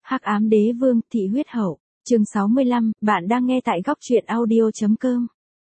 Hắc ám đế vương, thị huyết hậu, chương 65, bạn đang nghe tại góc truyện audio.com.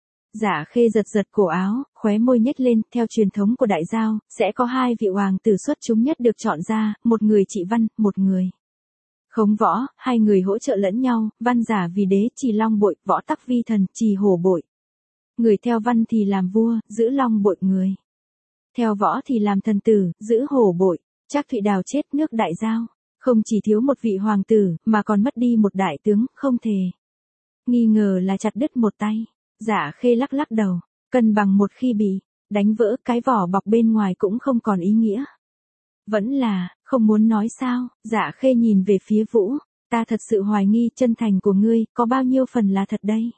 Dạ Khê giật giật cổ áo, khóe môi nhếch lên, theo truyền thống của đại giao, sẽ có hai vị hoàng tử xuất chúng nhất được chọn ra, một người trị văn, một người khống võ, hai người hỗ trợ lẫn nhau, văn giả vì đế trì long bội, võ tắc vi thần trì hổ bội. Người theo văn thì làm vua, giữ long bội, người theo võ thì làm thần tử, giữ hổ bội. Trác Thụy Đào chết nước đại giao, không chỉ thiếu một vị hoàng tử, mà còn mất đi một đại tướng, không thể nghi ngờ là chặt đứt một tay. Dạ Khê lắc lắc đầu, cân bằng một khi bị đánh vỡ, cái vỏ bọc bên ngoài cũng không còn ý nghĩa. Vẫn là, không muốn nói sao? Dạ Khê nhìn về phía Vũ, ta thật sự hoài nghi chân thành của ngươi, có bao nhiêu phần là thật đây?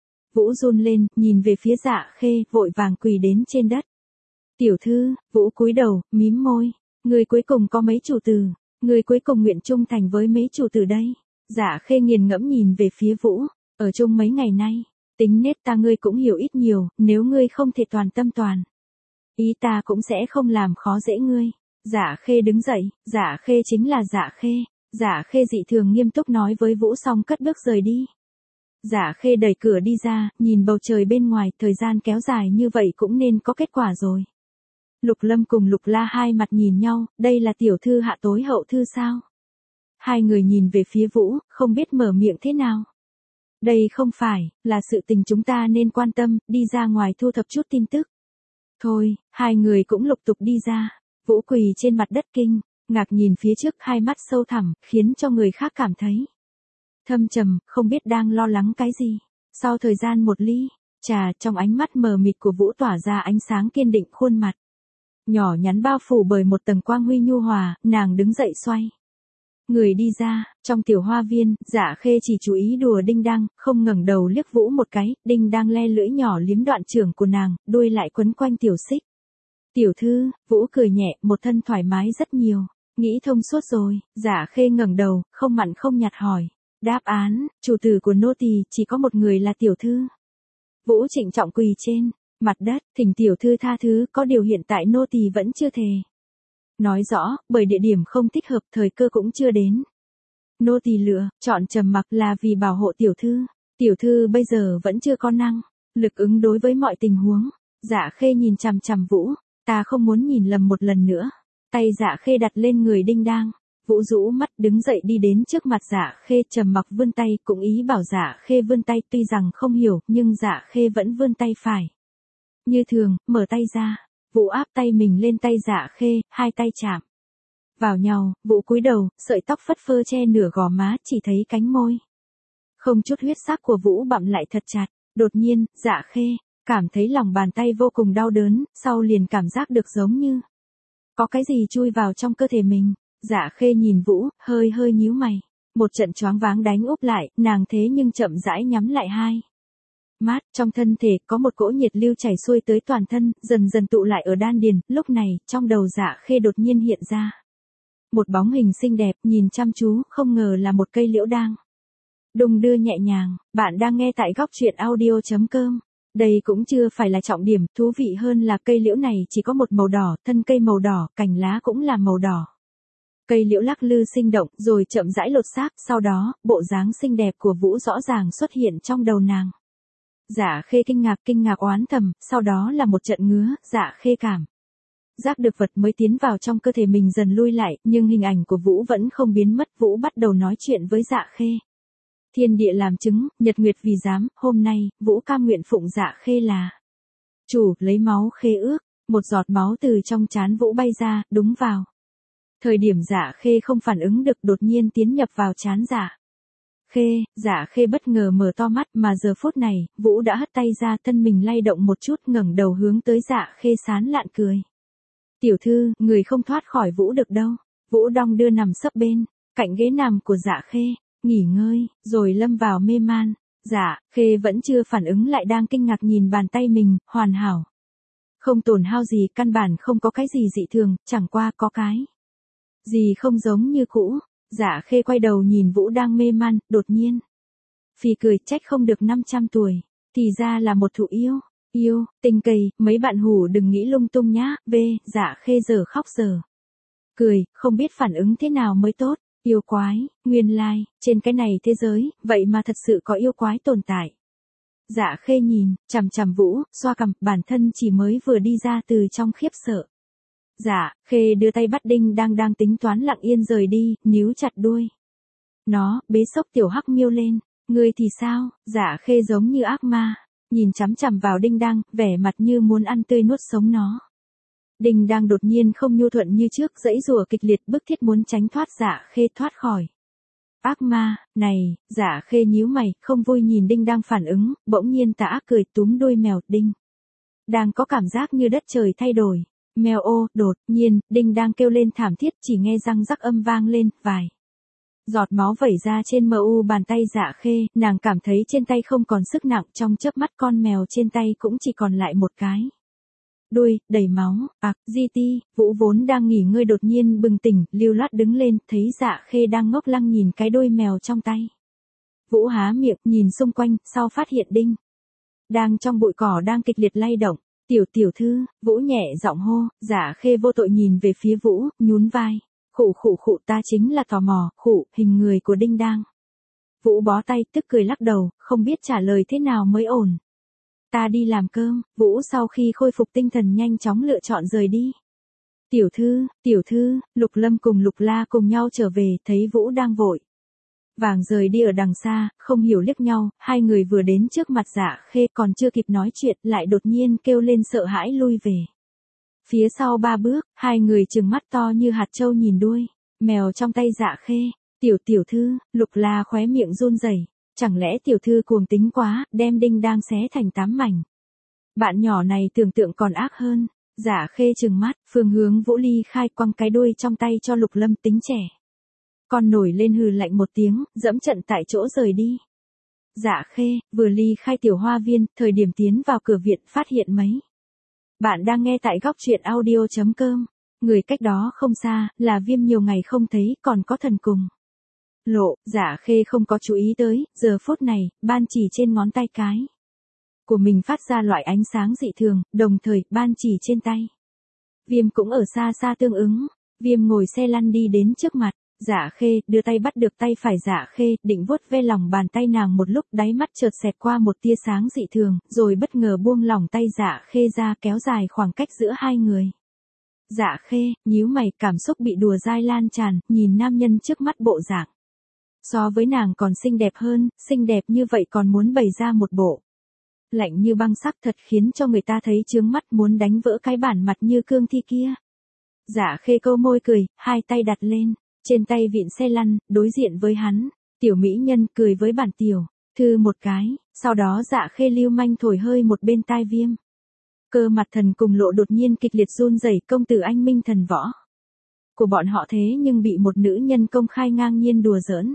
Vũ run lên, nhìn về phía Dạ Khê, vội vàng quỳ đến trên đất. Tiểu thư, Vũ cúi đầu, mím môi, ngươi cuối cùng có mấy chủ tử, ngươi cuối cùng nguyện trung thành với mấy chủ tử đây? Dạ Khê nghiền ngẫm nhìn về phía Vũ, ở chung mấy ngày nay, tính nết ta ngươi cũng hiểu ít nhiều, nếu ngươi không thể toàn tâm toàn ý ta cũng sẽ không làm khó dễ ngươi. Dạ Khê đứng dậy, Dạ Khê chính là Dạ Khê. Dạ Khê dị thường nghiêm túc nói với Vũ xong cất bước rời đi. Dạ Khê đẩy cửa đi ra, nhìn bầu trời bên ngoài, thời gian kéo dài như vậy cũng nên có kết quả rồi. Lục Lâm cùng Lục La hai mặt nhìn nhau, đây là tiểu thư hạ tối hậu thư sao? Hai người nhìn về phía Vũ, không biết mở miệng thế nào. Đây không phải là sự tình chúng ta nên quan tâm, đi ra ngoài thu thập chút tin tức. Thôi, hai người cũng lục tục đi ra. Vũ quỳ trên mặt đất kinh ngạc nhìn phía trước, hai mắt sâu thẳm, khiến cho người khác cảm thấy thâm trầm, không biết đang lo lắng cái gì. Sau thời gian một ly trà, trong ánh mắt mờ mịt của Vũ tỏa ra ánh sáng kiên định, khuôn mặt nhỏ nhắn bao phủ bởi một tầng quang huy nhu hòa, nàng đứng dậy xoay người đi ra. Trong tiểu hoa viên, Dạ Khê chỉ chú ý đùa Đinh Đang, không ngẩng đầu liếc Vũ một cái. Đinh Đang le lưỡi nhỏ liếm đoạn trưởng của nàng, đuôi lại quấn quanh tiểu xích. Tiểu thư, Vũ cười nhẹ, một thân thoải mái rất nhiều. Nghĩ thông suốt rồi. Dạ Khê ngẩng đầu, không mặn không nhạt hỏi. Đáp án, chủ tử của nô tỳ chỉ có một người là tiểu thư. Vũ trịnh trọng quỳ trên mặt đất, thỉnh tiểu thư tha thứ, có điều hiện tại nô tỳ vẫn chưa thể nói rõ, bởi địa điểm không thích hợp, thời cơ cũng chưa đến. Nô tỳ lựa chọn trầm mặc là vì bảo hộ tiểu thư. Tiểu thư bây giờ vẫn chưa có năng lực ứng đối với mọi tình huống. Dạ Khê nhìn chằm chằm Vũ, ta không muốn nhìn lầm một lần nữa. Tay Dạ Khê đặt lên người Đinh Đang. Vũ rũ mắt đứng dậy đi đến trước mặt Dạ Khê, trầm mặc vươn tay, cũng ý bảo Dạ Khê vươn tay, tuy rằng không hiểu, nhưng Dạ Khê vẫn vươn tay phải. Như thường, mở tay ra. Vũ áp tay mình lên tay Dạ Khê, hai tay chạm vào nhau. Vũ cúi đầu, sợi tóc phất phơ che nửa gò má, chỉ thấy cánh môi không chút huyết sắc của Vũ bặm lại thật chặt. Đột nhiên, Dạ Khê cảm thấy lòng bàn tay vô cùng đau đớn, sau liền cảm giác được giống như có cái gì chui vào trong cơ thể mình. Dạ Khê nhìn Vũ, hơi hơi nhíu mày. Một trận choáng váng đánh úp lại, nàng thế nhưng chậm rãi nhắm lại hai mắt. Trong thân thể có một cỗ nhiệt lưu chảy xuôi tới toàn thân, dần dần tụ lại ở đan điền. Lúc này, trong đầu Dạ Khê đột nhiên hiện ra một bóng hình xinh đẹp, nhìn chăm chú, không ngờ là một cây liễu đang đung đưa nhẹ nhàng. Bạn đang nghe tại góc truyện audio.com. Đây cũng chưa phải là trọng điểm, thú vị hơn là cây liễu này chỉ có một màu đỏ, thân cây màu đỏ, cành lá cũng là màu đỏ. Cây liễu lắc lư sinh động, rồi chậm rãi lột xác, sau đó, bộ dáng xinh đẹp của Vũ rõ ràng xuất hiện trong đầu nàng. Dạ Khê kinh ngạc oán thầm, sau đó là một trận ngứa. Dạ Khê cảm giác được vật mới tiến vào trong cơ thể mình dần lui lại, nhưng hình ảnh của Vũ vẫn không biến mất. Vũ bắt đầu nói chuyện với Dạ Khê. Thiên địa làm chứng, nhật nguyệt vì giám, hôm nay, Vũ cam nguyện phụng Dạ Khê là chủ, lấy máu khê ước. Một giọt máu từ trong trán Vũ bay ra, đúng vào thời điểm Dạ Khê không phản ứng được, đột nhiên tiến nhập vào trán Dạ Khê. Dạ Khê bất ngờ mở to mắt, mà giờ phút này, Vũ đã hất tay ra, thân mình lay động một chút, ngẩng đầu hướng tới Dạ Khê sán lạn cười. Tiểu thư, người không thoát khỏi Vũ được đâu. Vũ đong đưa nằm sấp bên cạnh ghế nằm của Dạ Khê, nghỉ ngơi, rồi lâm vào mê man. Dạ Khê vẫn chưa phản ứng lại, đang kinh ngạc nhìn bàn tay mình, hoàn hảo, không tổn hao gì, căn bản không có cái gì dị thường, chẳng qua có cái gì không giống như cũ. Dạ Khê quay đầu nhìn Vũ đang mê man, đột nhiên phì cười, trách không được 500 tuổi, thì ra là một thụ yêu, tình cầy, mấy bạn hủ đừng nghĩ lung tung nhá. Dạ Khê giờ khóc giờ cười, không biết phản ứng thế nào mới tốt. Yêu quái, nguyên lai, trên cái này thế giới, vậy mà thật sự có yêu quái tồn tại. Dạ Khê nhìn, chằm chằm Vũ, xoa cằm, bản thân chỉ mới vừa đi ra từ trong khiếp sợ. Dạ Khê đưa tay bắt Đinh đang tính toán lặng yên rời đi, níu chặt đuôi. Nó, bế sốc tiểu hắc miêu lên, ngươi thì sao? Dạ Khê giống như ác ma, nhìn chằm chằm vào Đinh đang, vẻ mặt như muốn ăn tươi nuốt sống nó. Đinh đang đột nhiên không nhu thuận như trước, giãy giụa kịch liệt bức thiết muốn tránh thoát Dạ Khê thoát khỏi. Ác ma, này, Dạ Khê nhíu mày, không vui nhìn Đinh đang phản ứng, bỗng nhiên tà ác cười túm đuôi mèo. Đinh đang có cảm giác như đất trời thay đổi. Mèo ô, đột nhiên, Đinh đang kêu lên thảm thiết, chỉ nghe răng rắc âm vang lên, vài giọt máu vẩy ra trên mu bàn tay Dạ Khê, nàng cảm thấy trên tay không còn sức nặng, trong chớp mắt con mèo trên tay cũng chỉ còn lại một cái đuôi, đầy máu. GT, Vũ vốn đang nghỉ ngơi đột nhiên bừng tỉnh, lưu loát đứng lên, thấy Dạ Khê đang ngốc lăng nhìn cái đuôi mèo trong tay. Vũ há miệng, nhìn xung quanh, sau phát hiện Đinh đang trong bụi cỏ đang kịch liệt lay động. Tiểu thư, Vũ nhẹ giọng hô. Dạ Khê vô tội nhìn về phía Vũ, nhún vai. Khụ, ta chính là tò mò, hình người của Đinh đang. Vũ bó tay, tức cười lắc đầu, không biết trả lời thế nào mới ổn. Ta đi làm cơm. Vũ sau khi khôi phục tinh thần nhanh chóng lựa chọn rời đi. Tiểu thư, Lục Lâm cùng Lục La cùng nhau trở về, thấy Vũ đang vội vàng rời đi ở đằng xa, không hiểu liếc nhau, hai người vừa đến trước mặt Dạ Khê còn chưa kịp nói chuyện, lại đột nhiên kêu lên sợ hãi lui về. Phía sau 3 bước, hai người trừng mắt to như hạt trâu nhìn đuôi mèo trong tay Dạ Khê. Tiểu thư, Lục La khóe miệng run rẩy, chẳng lẽ tiểu thư cuồng tính quá, đem Đinh đang xé thành 8 mảnh. Bạn nhỏ này tưởng tượng còn ác hơn. Dạ Khê trừng mắt, phương hướng Vũ ly khai, quăng cái đuôi trong tay cho Lục Lâm tính trẻ. Con nổi lên hừ lạnh một tiếng, dẫm trận tại chỗ rời đi. Dạ Khê, vừa ly khai tiểu hoa viên, thời điểm tiến vào cửa viện phát hiện mấy. Bạn đang nghe tại góc truyện audio.com. Người cách đó không xa, là Viêm nhiều ngày không thấy, còn có Thần cùng Lộ. Dạ Khê không có chú ý tới, giờ phút này, ban chỉ trên ngón tay cái của mình phát ra loại ánh sáng dị thường, đồng thời, ban chỉ trên tay Viêm cũng ở xa xa tương ứng. Viêm ngồi xe lăn đi đến trước mặt Dạ Khê, đưa tay bắt được tay phải Dạ Khê, định vuốt ve lòng bàn tay nàng một lúc, đáy mắt chợt xẹt qua một tia sáng dị thường, rồi bất ngờ buông lỏng tay Dạ Khê ra, kéo dài khoảng cách giữa hai người. Dạ Khê, nhíu mày, cảm xúc bị đùa dai lan tràn, nhìn nam nhân trước mắt bộ dạng so với nàng còn xinh đẹp hơn, xinh đẹp như vậy còn muốn bày ra một bộ lạnh như băng sắc, thật khiến cho người ta thấy chướng mắt, muốn đánh vỡ cái bản mặt như cương thi kia. Dạ Khê câu môi cười, hai tay đặt lên trên tay vịn xe lăn, đối diện với hắn. Tiểu mỹ nhân cười với bản tiểu thư một cái, sau đó Dạ Khê lưu manh thổi hơi một bên tai Viêm. Cơ mặt Thần cùng Lộ đột nhiên kịch liệt run rẩy, công tử anh minh thần võ của bọn họ thế nhưng bị một nữ nhân công khai ngang nhiên đùa giỡn.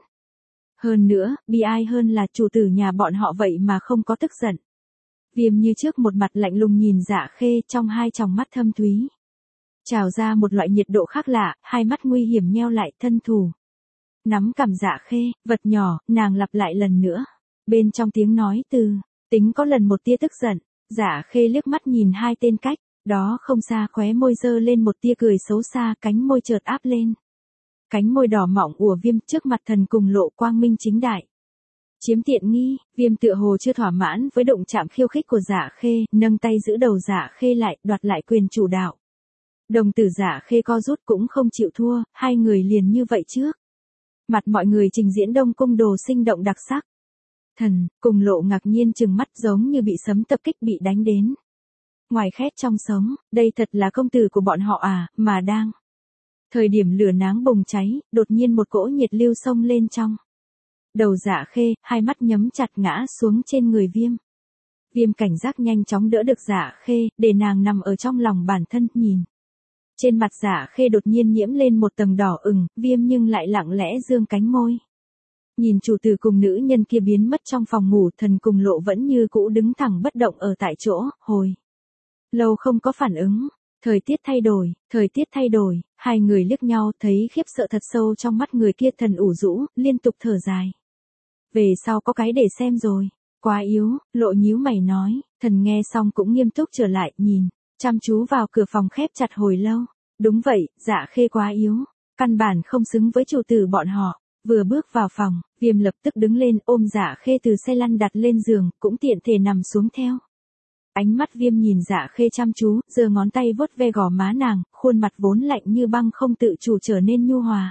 Hơn nữa, bi ai hơn là chủ tử nhà bọn họ vậy mà không có tức giận. Viêm như trước một mặt lạnh lùng nhìn Dạ Khê, trong hai tròng mắt thâm thúy trào ra một loại nhiệt độ khác lạ, hai mắt nguy hiểm nheo lại, thân thủ nắm cằm Dạ Khê, vật nhỏ, nàng lặp lại lần nữa. Bên trong tiếng nói từ tính có lần một tia tức giận. Dạ Khê liếc mắt nhìn hai tên cách đó không xa, khóe môi dơ lên một tia cười xấu xa, cánh môi chợt áp lên cánh môi đỏ mọng của Viêm, trước mặt Thần cùng Lộ quang minh chính đại chiếm tiện nghi. Viêm tựa hồ chưa thỏa mãn với động chạm khiêu khích của Dạ Khê, nâng tay giữ đầu Dạ Khê lại, đoạt lại quyền chủ đạo. Đồng tử Dạ Khê co rút cũng không chịu thua, hai người liền như vậy trước mặt mọi người trình diễn Đông Cung đồ sinh động đặc sắc. Thần cùng Lộ ngạc nhiên trừng mắt, giống như bị sấm tập kích, bị đánh đến ngoài khét trong sống. Đây thật là công tử của bọn họ à? Mà đang thời điểm lửa náng bùng cháy, đột nhiên một cỗ nhiệt lưu xông lên trong đầu Dạ Khê, hai mắt nhắm chặt ngã xuống trên người Viêm. Viêm cảnh giác nhanh chóng đỡ được Dạ Khê, để nàng nằm ở trong lòng bản thân, nhìn trên mặt Dạ Khê đột nhiên nhiễm lên một tầng đỏ ửng. Viêm nhưng lại lặng lẽ dương cánh môi nhìn chủ tử cùng nữ nhân kia biến mất trong phòng ngủ. Thần cùng Lộ vẫn như cũ đứng thẳng bất động ở tại chỗ, hồi lâu không có phản ứng. Thời tiết thay đổi, hai người liếc nhau, thấy khiếp sợ thật sâu trong mắt người kia. Thần ủ rũ, liên tục thở dài. Về sau có cái để xem rồi. Quá yếu, Lộ nhíu mày nói. Thần nghe xong cũng nghiêm túc trở lại, nhìn chăm chú vào cửa phòng khép chặt hồi lâu. Đúng vậy, Dạ Khê quá yếu. căn bản không xứng với chủ tử bọn họ. Vừa bước vào phòng, Viêm lập tức đứng lên ôm Dạ Khê từ xe lăn đặt lên giường, cũng tiện thể nằm xuống theo. Ánh mắt Viêm nhìn Dạ Khê chăm chú, giơ ngón tay vuốt ve gò má nàng, khuôn mặt vốn lạnh như băng không tự chủ trở nên nhu hòa.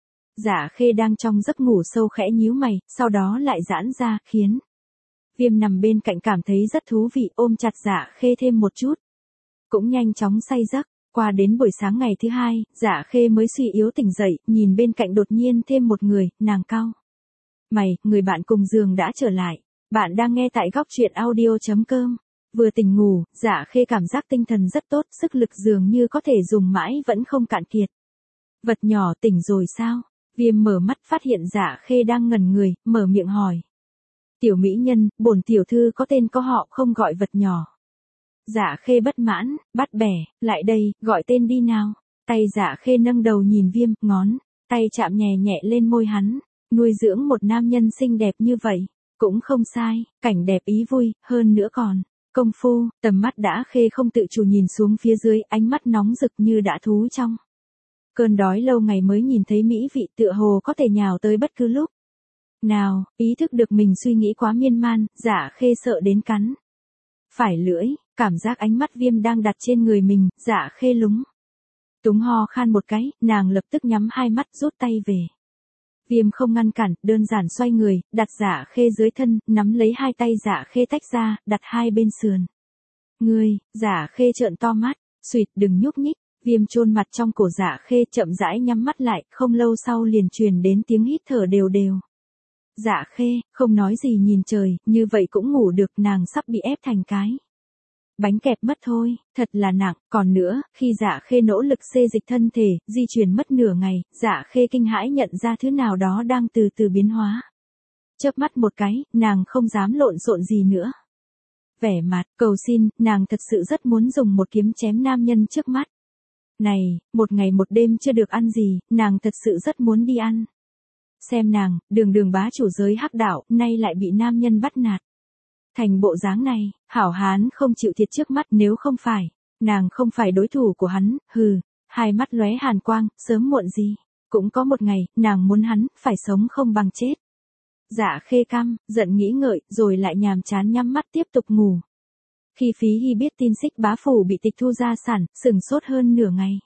Dạ Khê đang trong giấc ngủ sâu khẽ nhíu mày, sau đó lại giãn ra, khiến Viêm nằm bên cạnh cảm thấy rất thú vị, ôm chặt Dạ Khê thêm một chút. Cũng nhanh chóng say giấc. Qua đến buổi sáng ngày thứ hai, Dạ Khê mới suy yếu tỉnh dậy, nhìn bên cạnh đột nhiên thêm một người, nàng cau mày, người bạn cùng giường đã trở lại. Bạn đang nghe tại góc truyện audio.com. Vừa tỉnh ngủ, Dạ Khê cảm giác tinh thần rất tốt, sức lực dường như có thể dùng mãi vẫn không cạn kiệt. Vật nhỏ tỉnh rồi sao? Viêm mở mắt phát hiện Dạ Khê đang ngẩn người, mở miệng hỏi. Tiểu mỹ nhân, bổn tiểu thư có tên có họ không gọi vật nhỏ. Dạ Khê bất mãn, bắt bẻ, lại đây, gọi tên đi nào. Tay Dạ Khê nâng đầu nhìn Viêm, ngón tay chạm nhẹ nhẹ lên môi hắn. Nuôi dưỡng một nam nhân xinh đẹp như vậy, cũng không sai, cảnh đẹp ý vui, hơn nữa còn công phu. Tầm mắt đã Khê không tự chủ nhìn xuống phía dưới, ánh mắt nóng rực như đã thú trong cơn đói lâu ngày mới nhìn thấy mỹ vị, tựa hồ có thể nhào tới bất cứ lúc nào. Ý thức được mình suy nghĩ quá miên man, Dạ Khê sợ đến cắn phải lưỡi, cảm giác ánh mắt Viêm đang đặt trên người mình, Dạ Khê lúng túng ho khan một cái, nàng lập tức nhắm hai mắt rút tay về. Viêm không ngăn cản, đơn giản xoay người, đặt Dạ Khê dưới thân, nắm lấy hai tay Dạ Khê tách ra, đặt hai bên sườn. Ngươi, Dạ Khê trợn to mắt, suýt đừng nhúc nhích. Viêm chôn mặt trong cổ Dạ Khê, chậm rãi nhắm mắt lại, không lâu sau liền truyền đến tiếng hít thở đều đều. Dạ Khê, không nói gì nhìn trời, như vậy cũng ngủ được, nàng sắp bị ép thành cái bánh kẹp mất thôi, thật là nặng. Còn nữa, khi Dạ Khê nỗ lực xê dịch thân thể, di chuyển mất nửa ngày, Dạ Khê kinh hãi nhận ra thứ nào đó đang từ từ biến hóa. Chớp mắt một cái, nàng không dám lộn xộn gì nữa. Vẻ mặt cầu xin, nàng thật sự rất muốn dùng một kiếm chém nam nhân trước mắt này. Một ngày một đêm chưa được ăn gì, nàng thật sự rất muốn đi ăn. Xem nàng, đường bá chủ giới hắc đạo, nay lại bị nam nhân bắt nạt thành bộ dáng này. Hảo hán không chịu thiệt trước mắt, nếu không phải nàng không phải đối thủ của hắn, hừ. Hai mắt lóe hàn quang, sớm muộn gì cũng có một ngày, nàng muốn hắn phải sống không bằng chết. Dạ Khê căm giận nghĩ ngợi, rồi lại nhàm chán nhắm mắt tiếp tục ngủ. Khi Phí Hy biết tin Xích bá phủ bị tịch thu gia sản, sửng sốt hơn nửa ngày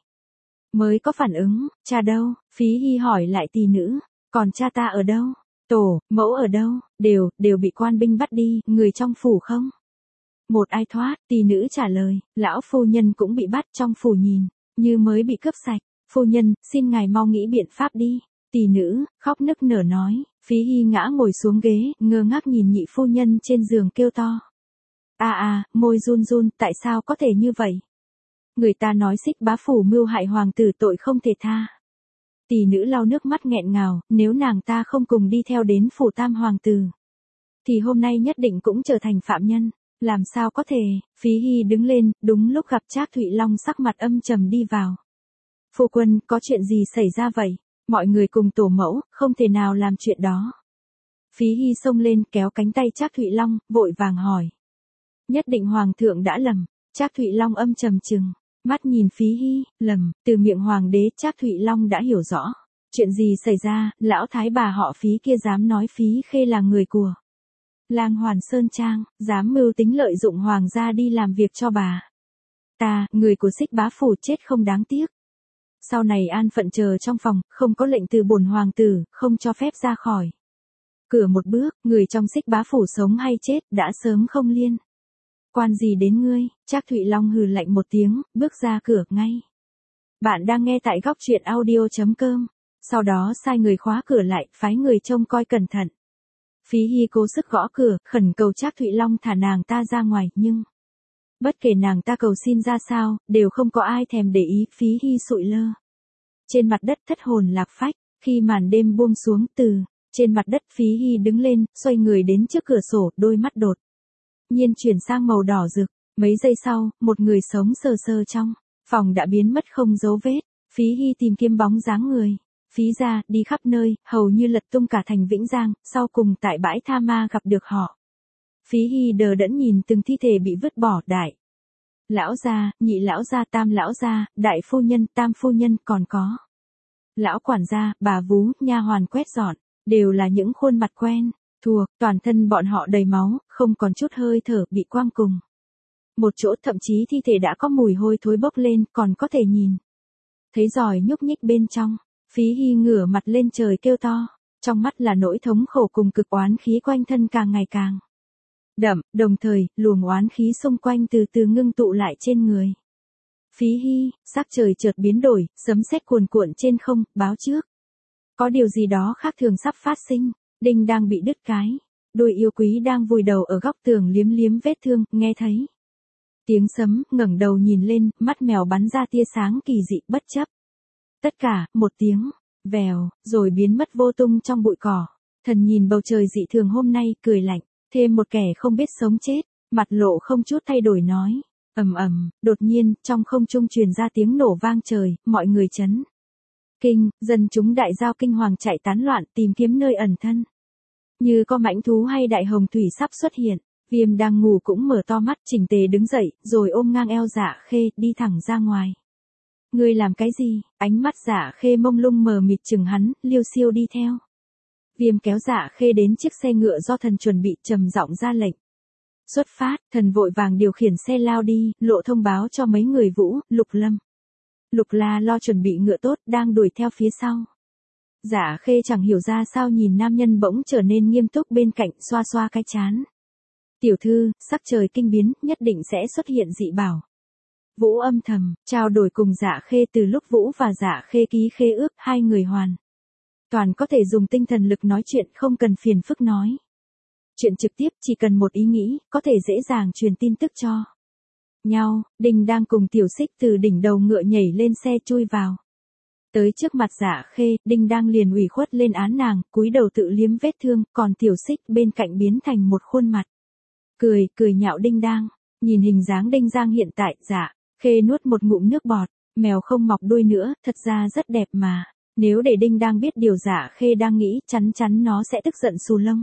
mới có phản ứng. Cha đâu? Phí Hy hỏi lại tỷ nữ. Còn cha ta ở đâu? Tổ mẫu ở đâu? Đều bị quan binh bắt đi. Người trong phủ không một ai thoát. Tỷ nữ trả lời. Lão phu nhân cũng bị bắt, trong phủ nhìn như mới bị cướp sạch. Phu nhân, xin ngài mau nghĩ biện pháp đi. Tỷ nữ khóc nức nở nói. Phí Hy ngã ngồi xuống ghế, ngơ ngác nhìn nhị phu nhân trên giường kêu to. Môi run run, tại sao có thể như vậy? Người ta nói Xích bá phủ mưu hại hoàng tử, tội không thể tha. Tỷ nữ lau nước mắt nghẹn ngào, nếu nàng ta không cùng đi theo đến phủ tam hoàng tử, thì hôm nay nhất định cũng trở thành phạm nhân. Làm sao có thể? Phí Hy đứng lên, đúng lúc gặp Trác Thụy Long sắc mặt âm trầm đi vào. Phu quân, có chuyện gì xảy ra vậy? Mọi người cùng tổ mẫu, không thể nào làm chuyện đó. Phí Hy xông lên, kéo cánh tay Trác Thụy Long, vội vàng hỏi. Nhất định hoàng thượng đã lầm. Trác Thụy Long âm trầm trừng mắt nhìn Phí Hy. Lầm? Từ miệng hoàng đế Trác Thụy Long đã hiểu rõ chuyện gì xảy ra. Lão thái bà họ Phí kia dám nói Phí Khê là người của Lang Hoàn Sơn Trang, dám mưu tính lợi dụng hoàng gia đi làm việc cho bà ta. Người của Xích bá phủ chết không đáng tiếc. Sau này an phận chờ trong phòng, không có lệnh từ bổn hoàng tử, không cho phép ra khỏi cửa một bước. Người trong Xích bá phủ sống hay chết, đã sớm không liên quan gì đến ngươi. Trác Thụy Long hừ lạnh một tiếng, bước ra cửa ngay. Bạn đang nghe tại góc truyện audio.com. Sau đó sai người khóa cửa lại, phái người trông coi cẩn thận. Phí Hy cố sức gõ cửa, khẩn cầu Trác Thụy Long thả nàng ta ra ngoài, nhưng bất kể nàng ta cầu xin ra sao, đều không có ai thèm để ý. Phí Hy sụi lơ trên mặt đất thất hồn lạc phách. Khi màn đêm buông xuống, từ trên mặt đất Phí Hy đứng lên, xoay người đến trước cửa sổ, đôi mắt đột nhiên chuyển sang màu đỏ rực. Mấy giây sau, một người sống sờ sờ trong phòng đã biến mất không dấu vết. Phí Hy tìm kiếm bóng dáng người Phí gia, đi khắp nơi, hầu như lật tung cả thành Vĩnh Giang, sau cùng tại bãi Tha Ma gặp được họ. Phí Hy đờ đẫn nhìn từng thi thể bị vứt bỏ. Đại lão gia, nhị lão gia, tam lão gia, đại phu nhân, tam phu nhân, còn có lão quản gia, bà vú, nha hoàn quét dọn, đều là những khuôn mặt quen thuộc, toàn thân bọn họ đầy máu, không còn chút hơi thở, bị quăng cùng một chỗ, thậm chí thi thể đã có mùi hôi thối bốc lên, còn có thể nhìn thấy giòi nhúc nhích bên trong. Phí Hy ngửa mặt lên trời kêu to, trong mắt là nỗi thống khổ cùng cực oán khí quanh thân càng ngày càng đậm, đồng thời, luồng oán khí xung quanh từ từ ngưng tụ lại trên người. Phí Hy, sắc trời chợt biến đổi, sấm sét cuồn cuộn trên không, báo trước có điều gì đó khác thường sắp phát sinh. Đinh đang bị đứt cái đuôi yêu quý đang vùi đầu ở góc tường liếm liếm vết thương, nghe thấy tiếng sấm, ngẩng đầu nhìn lên, mắt mèo bắn ra tia sáng kỳ dị, bất chấp tất cả, một tiếng vèo, rồi biến mất vô tung trong bụi cỏ. Thần nhìn bầu trời dị thường hôm nay, cười lạnh, thêm một kẻ không biết sống chết, mặt lộ không chút thay đổi nói. Ầm ầm, đột nhiên, trong không trung truyền ra tiếng nổ vang trời, mọi người chấn kinh, dân chúng đại giao kinh hoàng chạy tán loạn tìm kiếm nơi ẩn thân. Như có mãnh thú hay đại hồng thủy sắp xuất hiện. Viêm đang ngủ cũng mở to mắt, chỉnh tề đứng dậy, rồi ôm ngang eo Dạ Khê, đi thẳng ra ngoài. Ngươi làm cái gì? Ánh mắt Dạ Khê mông lung mờ mịt chừng hắn, liêu xiêu đi theo. Viêm kéo Dạ Khê đến chiếc xe ngựa do thần chuẩn bị, trầm giọng ra lệnh. Xuất phát, thần vội vàng điều khiển xe lao đi, lộ thông báo cho mấy người Vũ, Lục Lâm. Lục La lo chuẩn bị ngựa tốt, đang đuổi theo phía sau. Dạ Khê chẳng hiểu ra sao nhìn nam nhân bỗng trở nên nghiêm túc bên cạnh, xoa xoa cái trán. Tiểu thư, sắc trời kinh biến, nhất định sẽ xuất hiện dị bảo. Vũ âm thầm, trao đổi cùng Dạ Khê. Từ lúc Vũ và Dạ Khê ký khế ước, hai người hoàn toàn có thể dùng tinh thần lực nói chuyện, không cần phiền phức nói chuyện trực tiếp, chỉ cần một ý nghĩ, có thể dễ dàng truyền tin tức cho nhau. Đinh đang cùng Tiểu Xích từ đỉnh đầu ngựa nhảy lên xe chui vào. Tới trước mặt Dạ Khê, Đinh đang liền ủy khuất lên án nàng, cúi đầu tự liếm vết thương, còn Tiểu Xích bên cạnh biến thành một khuôn mặt cười nhạo Đinh đang. Nhìn hình dáng Đinh Giang hiện tại, Dạ Khê nuốt một ngụm nước bọt, mèo không mọc đuôi nữa, thật ra rất đẹp mà. Nếu để Đinh đang biết điều Dạ Khê đang nghĩ, chắn nó sẽ tức giận xù lông.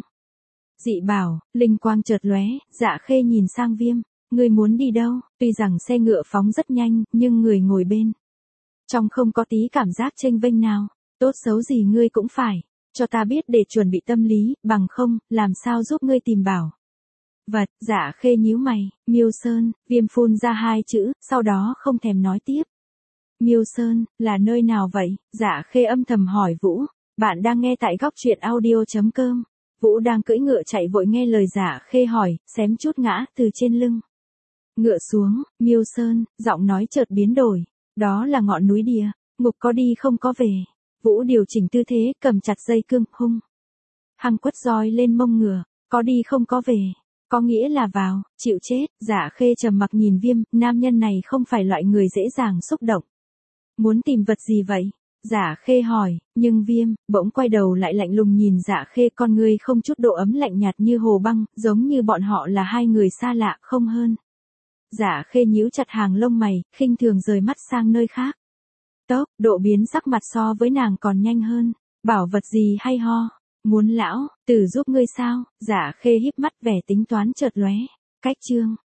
Dị bảo, linh quang chợt lóe, Dạ Khê nhìn sang Viêm, ngươi muốn đi đâu? Tuy rằng xe ngựa phóng rất nhanh, nhưng người ngồi bên trong không có tí cảm giác chênh vênh nào. Tốt xấu gì ngươi cũng phải cho ta biết để chuẩn bị tâm lý, bằng không, làm sao giúp ngươi tìm bảo vật. Dạ Khê nhíu mày. Miêu Sơn. Viêm phun ra hai chữ, sau đó không thèm nói tiếp. Miêu Sơn, là nơi nào vậy? Dạ Khê âm thầm hỏi Vũ. Bạn đang nghe tại góc truyện audio.com. Vũ đang cưỡi ngựa chạy vội nghe lời Dạ Khê hỏi, xém chút ngã từ trên lưng ngựa xuống. Miêu Sơn, giọng nói chợt biến đổi. Đó là ngọn núi địa ngục, có đi không có về. Vũ điều chỉnh tư thế, cầm chặt dây cương, hung hăng quất roi lên mông ngựa. Có đi không có về, có nghĩa là vào, chịu chết. Dạ Khê trầm mặc nhìn Viêm, nam nhân này không phải loại người dễ dàng xúc động. Muốn tìm vật gì vậy? Dạ Khê hỏi, nhưng Viêm bỗng quay đầu lại lạnh lùng nhìn Dạ Khê, con người không chút độ ấm, lạnh nhạt như hồ băng, giống như bọn họ là hai người xa lạ, không hơn. Dạ Khê nhíu chặt hàng lông mày, khinh thường rời mắt sang nơi khác. Tốc độ biến sắc mặt so với nàng còn nhanh hơn. Bảo vật gì hay ho? Muốn lão tử giúp ngươi sao? Dạ Khê híp mắt, vẻ tính toán chợt lóe. Cách chương